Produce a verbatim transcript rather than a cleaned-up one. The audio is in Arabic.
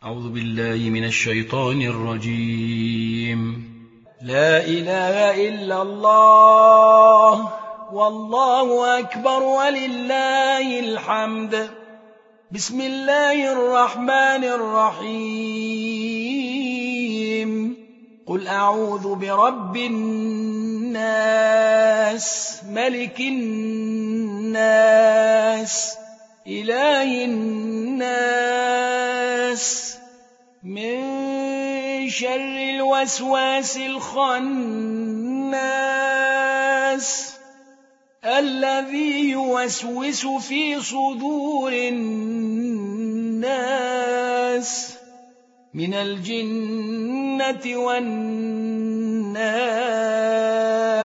أعوذ بالله من الشيطان الرجيم. لا إله إلا الله والله أكبر ولله الحمد. بسم الله الرحمن الرحيم. قل أعوذ برب الناس ملك الناس إله الناس من شر الوسواس الخناس الذي يوسوس في صدور الناس من الجنة والناس.